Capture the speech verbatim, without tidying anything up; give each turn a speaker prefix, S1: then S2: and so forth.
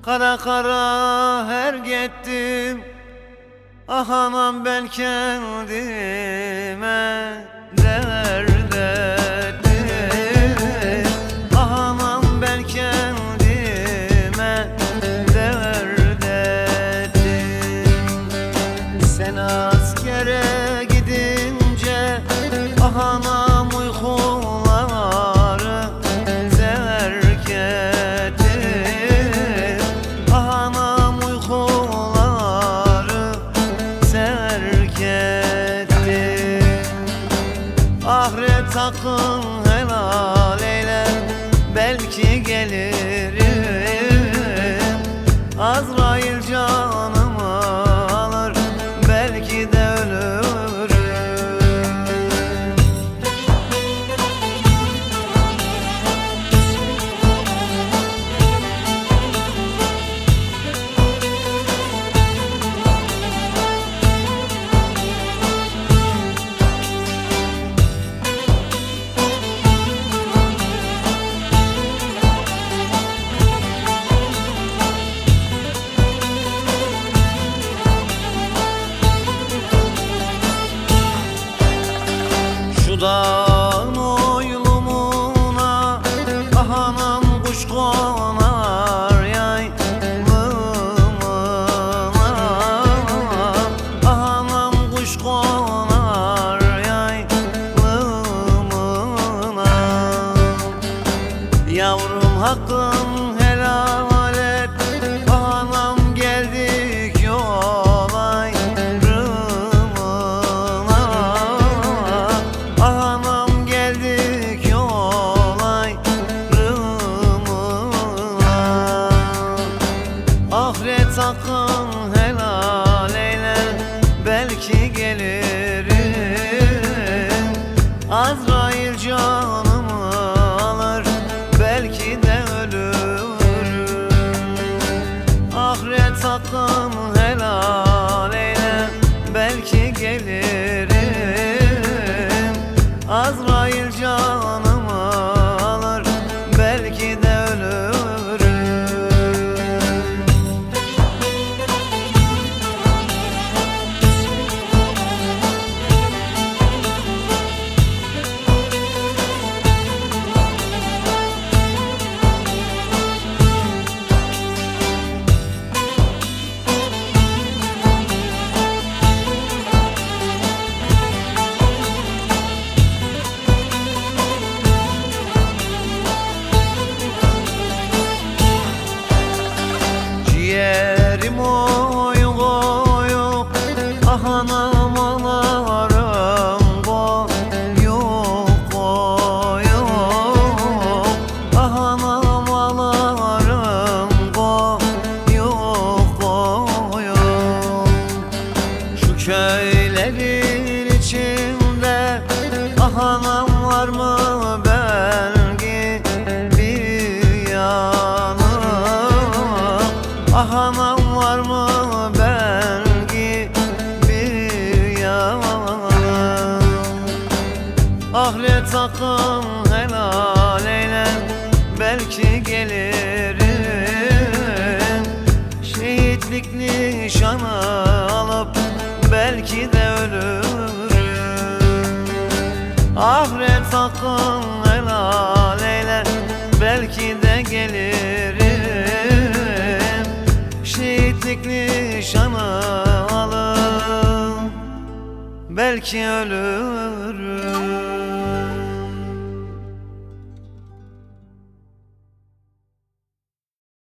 S1: Kara kara her gittim, ah anam ben kendime dert ettim. Ah anam ben kendime dert ettim. Sen askere gidince ah anam uykuları terk ettim. Ah anam uykuları terk ettim. Ahiret hakkın helal eyle, belki gelirim. Azrail canımı alır, belki de ölürüm. Dağın oylumuna ah anam kuş konar yaylımına. Ah anam kuş konar yaylımına. Yavrum hakkın helal et, ah anam geldik yola ayrımına. Ah anam geldik yol ayrımına. Ahiret hakkın helal eyle, belki gelirim. Azrail canımı alır, belki de ölürüm. Ahiret hakkın helal eyle, belki gelirim. Azrail canımı alır, belki de ölürüm. Ciğerim oyuk oyuk, ah anam ağlarım koyuk koyuk. Ah anam ağlarım koyuk koyuk. Şu köylerin içinde ah anam var mı belki bir yanım? Ah anam var mı belki bir yanım? Ahiret hakkın helal eyle, belki gelirim. Şehitlik nişanı alıp belki de ölürüm. Ahiret hakkın helal eyle, belki de gelirim. Şehitlik nişanı alıp belki ölürüm.